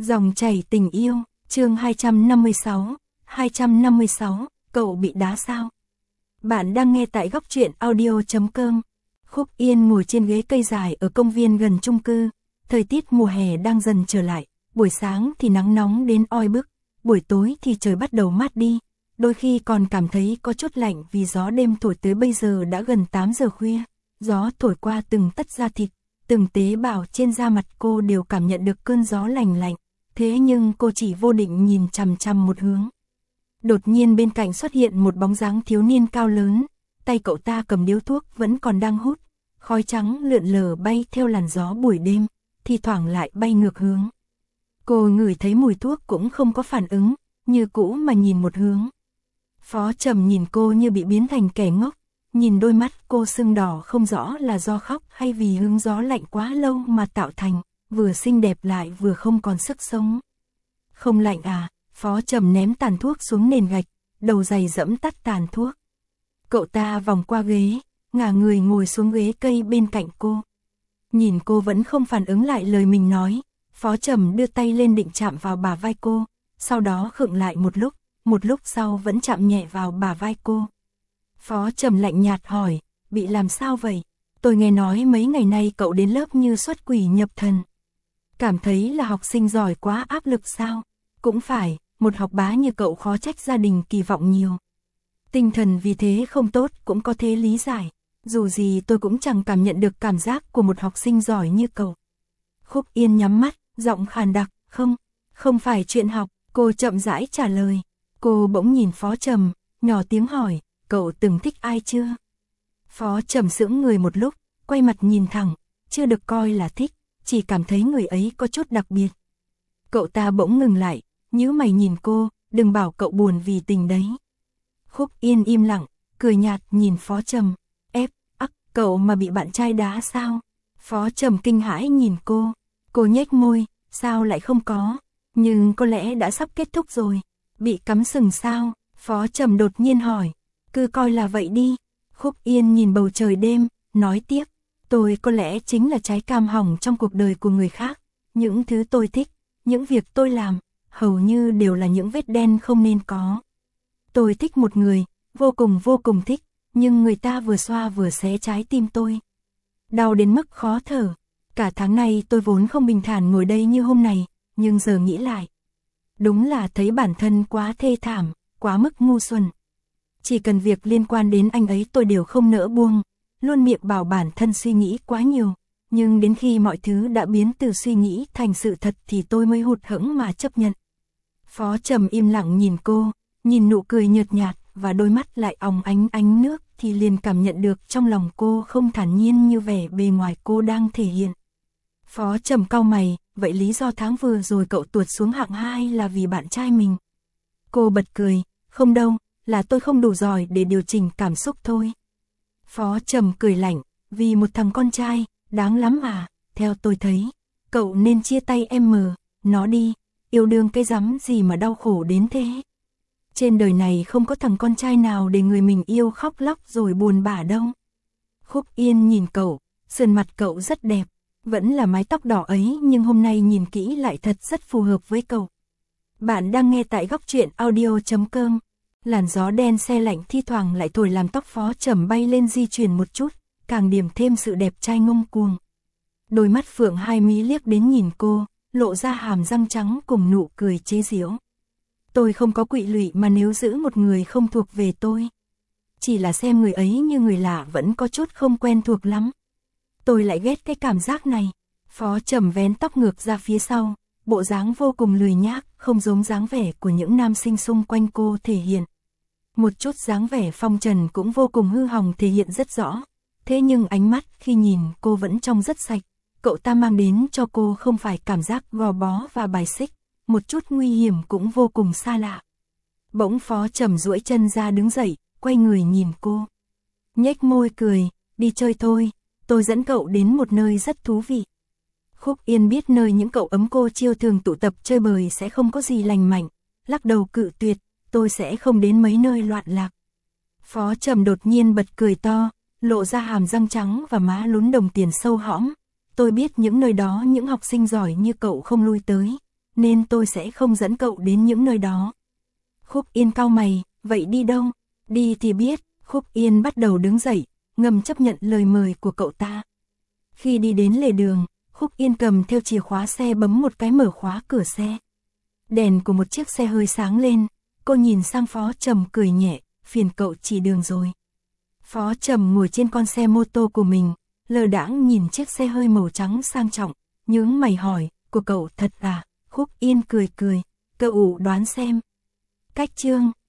Dòng chảy tình yêu, chương 256, cậu bị đá sao? Bạn đang nghe tại góc truyện audio.com. Khúc Yên ngồi trên ghế cây dài ở công viên gần chung cư. Thời tiết mùa hè đang dần trở lại, buổi sáng thì nắng nóng đến oi bức, buổi tối thì trời bắt đầu mát đi. Đôi khi còn cảm thấy có chút lạnh vì gió đêm thổi tới bây giờ đã gần 8 giờ khuya. Gió thổi qua từng tấc da thịt, từng tế bào trên da mặt cô đều cảm nhận được cơn gió lành lạnh. Thế nhưng cô chỉ vô định nhìn chằm chằm một hướng. Đột nhiên bên cạnh xuất hiện một bóng dáng thiếu niên cao lớn, tay cậu ta cầm điếu thuốc vẫn còn đang hút, khói trắng lượn lờ bay theo làn gió buổi đêm, thi thoảng lại bay ngược hướng. Cô ngửi thấy mùi thuốc cũng không có phản ứng, như cũ mà nhìn một hướng. Phó Trầm nhìn cô như bị biến thành kẻ ngốc, nhìn đôi mắt cô sưng đỏ không rõ là do khóc hay vì hứng gió lạnh quá lâu mà tạo thành, vừa xinh đẹp lại vừa không còn sức sống. Không lạnh à? Phó Trầm ném tàn thuốc xuống nền gạch, đầu giày dẫm tắt tàn thuốc. Cậu ta vòng qua ghế, ngả người ngồi xuống ghế cây bên cạnh cô. Nhìn cô vẫn không phản ứng lại lời mình nói, Phó Trầm đưa tay lên định chạm vào bả vai cô, sau đó khựng lại một lúc sau vẫn chạm nhẹ vào bả vai cô. Phó Trầm lạnh nhạt hỏi, bị làm sao vậy? Tôi nghe nói mấy ngày nay cậu đến lớp như xuất quỷ nhập thần. Cảm thấy là học sinh giỏi quá áp lực sao? Cũng phải, một học bá như cậu khó trách gia đình kỳ vọng nhiều. Tinh thần vì thế không tốt cũng có thể lý giải. Dù gì tôi cũng chẳng cảm nhận được cảm giác của một học sinh giỏi như cậu. Khúc Yên nhắm mắt, giọng khàn đặc, không phải chuyện học, cô chậm rãi trả lời. Cô bỗng nhìn Phó Trầm, nhỏ tiếng hỏi, cậu từng thích ai chưa? Phó Trầm sững người một lúc, quay mặt nhìn thẳng, chưa được coi là thích, chỉ cảm thấy người ấy có chút đặc biệt. Cậu ta bỗng ngừng lại, nhíu mày nhìn cô, đừng bảo cậu buồn vì tình đấy. Khúc Yên im lặng, cười nhạt nhìn Phó Trầm, cậu mà bị bạn trai đá sao? Phó Trầm kinh hãi nhìn cô nhếch môi, sao lại không có, nhưng có lẽ đã sắp kết thúc rồi. Bị cắm sừng sao? Phó Trầm đột nhiên hỏi, cứ coi là vậy đi. Khúc Yên nhìn bầu trời đêm, nói tiếp, tôi có lẽ chính là trái cam hỏng trong cuộc đời của người khác. Những thứ tôi thích, những việc tôi làm, hầu như đều là những vết đen không nên có. Tôi thích một người, vô cùng thích, nhưng người ta vừa xoa vừa xé trái tim tôi. Đau đến mức khó thở. Cả tháng nay tôi vốn không bình thản ngồi đây như hôm này, nhưng giờ nghĩ lại, đúng là thấy bản thân quá thê thảm, quá mức ngu xuẩn. Chỉ cần việc liên quan đến anh ấy tôi đều không nỡ buông, luôn miệng bảo bản thân suy nghĩ quá nhiều, nhưng đến khi mọi thứ đã biến từ suy nghĩ thành sự thật thì tôi mới hụt hẫng mà chấp nhận. Phó Trầm im lặng nhìn cô, nhìn nụ cười nhợt nhạt và đôi mắt lại óng ánh nước thì liền cảm nhận được trong lòng cô không thản nhiên như vẻ bề ngoài cô đang thể hiện. Phó Trầm cau mày, vậy lý do tháng vừa rồi cậu tuột xuống hạng 2 là vì bạn trai mình? Cô bật cười, không đâu, là tôi không đủ giỏi để điều chỉnh cảm xúc thôi. Phó Trầm cười lạnh, vì một thằng con trai, đáng lắm à, theo tôi thấy, cậu nên chia tay nó đi, yêu đương cái rắm gì mà đau khổ đến thế. Trên đời này không có thằng con trai nào để người mình yêu khóc lóc rồi buồn bã đâu. Khúc Yên nhìn cậu, sườn mặt cậu rất đẹp, vẫn là mái tóc đỏ ấy nhưng hôm nay nhìn kỹ lại thật rất phù hợp với cậu. Bạn đang nghe tại góc truyện audio.com. Làn gió đen se lạnh thi thoảng lại thổi làm tóc Phó Trầm bay lên di chuyển một chút, càng điểm thêm sự đẹp trai ngông cuồng. Đôi mắt phượng hai mí liếc đến nhìn cô, lộ ra hàm răng trắng cùng nụ cười chế giễu. Tôi không có quỵ lụy mà nếu giữ một người không thuộc về tôi. Chỉ là xem người ấy như người lạ vẫn có chút không quen thuộc lắm. Tôi lại ghét cái cảm giác này. Phó Trầm vén tóc ngược ra phía sau, bộ dáng vô cùng lười nhác, không giống dáng vẻ của những nam sinh xung quanh cô thể hiện. Một chút dáng vẻ phong trần cũng vô cùng hư hỏng thể hiện rất rõ. Thế nhưng ánh mắt khi nhìn cô vẫn trông rất sạch. Cậu ta mang đến cho cô không phải cảm giác gò bó và bài xích, một chút nguy hiểm cũng vô cùng xa lạ. Bỗng Phó Trầm duỗi chân ra đứng dậy, quay người nhìn cô. Nhếch môi cười, đi chơi thôi, tôi dẫn cậu đến một nơi rất thú vị. Khúc Yên biết nơi những cậu ấm cô chiêu thường tụ tập chơi bời sẽ không có gì lành mạnh, lắc đầu cự tuyệt, tôi sẽ không đến mấy nơi loạn lạc. Phó Trầm đột nhiên bật cười to, lộ ra hàm răng trắng và má lún đồng tiền sâu hõm. Tôi biết những nơi đó những học sinh giỏi như cậu không lui tới, nên tôi sẽ không dẫn cậu đến những nơi đó. Khúc Yên cau mày, vậy đi đâu? Đi thì biết. Khúc Yên bắt đầu đứng dậy, ngầm chấp nhận lời mời của cậu ta. Khi đi đến lề đường, Khúc Yên cầm theo chìa khóa xe bấm một cái mở khóa cửa xe. Đèn của một chiếc xe hơi sáng lên, cô nhìn sang Phó Trầm cười nhẹ, phiền cậu chỉ đường rồi. Phó Trầm ngồi trên con xe mô tô của mình, lờ đãng nhìn chiếc xe hơi màu trắng sang trọng, nhướng mày hỏi, của cậu thật à? Khúc Yên cười cười, cậu đoán xem. Cách chương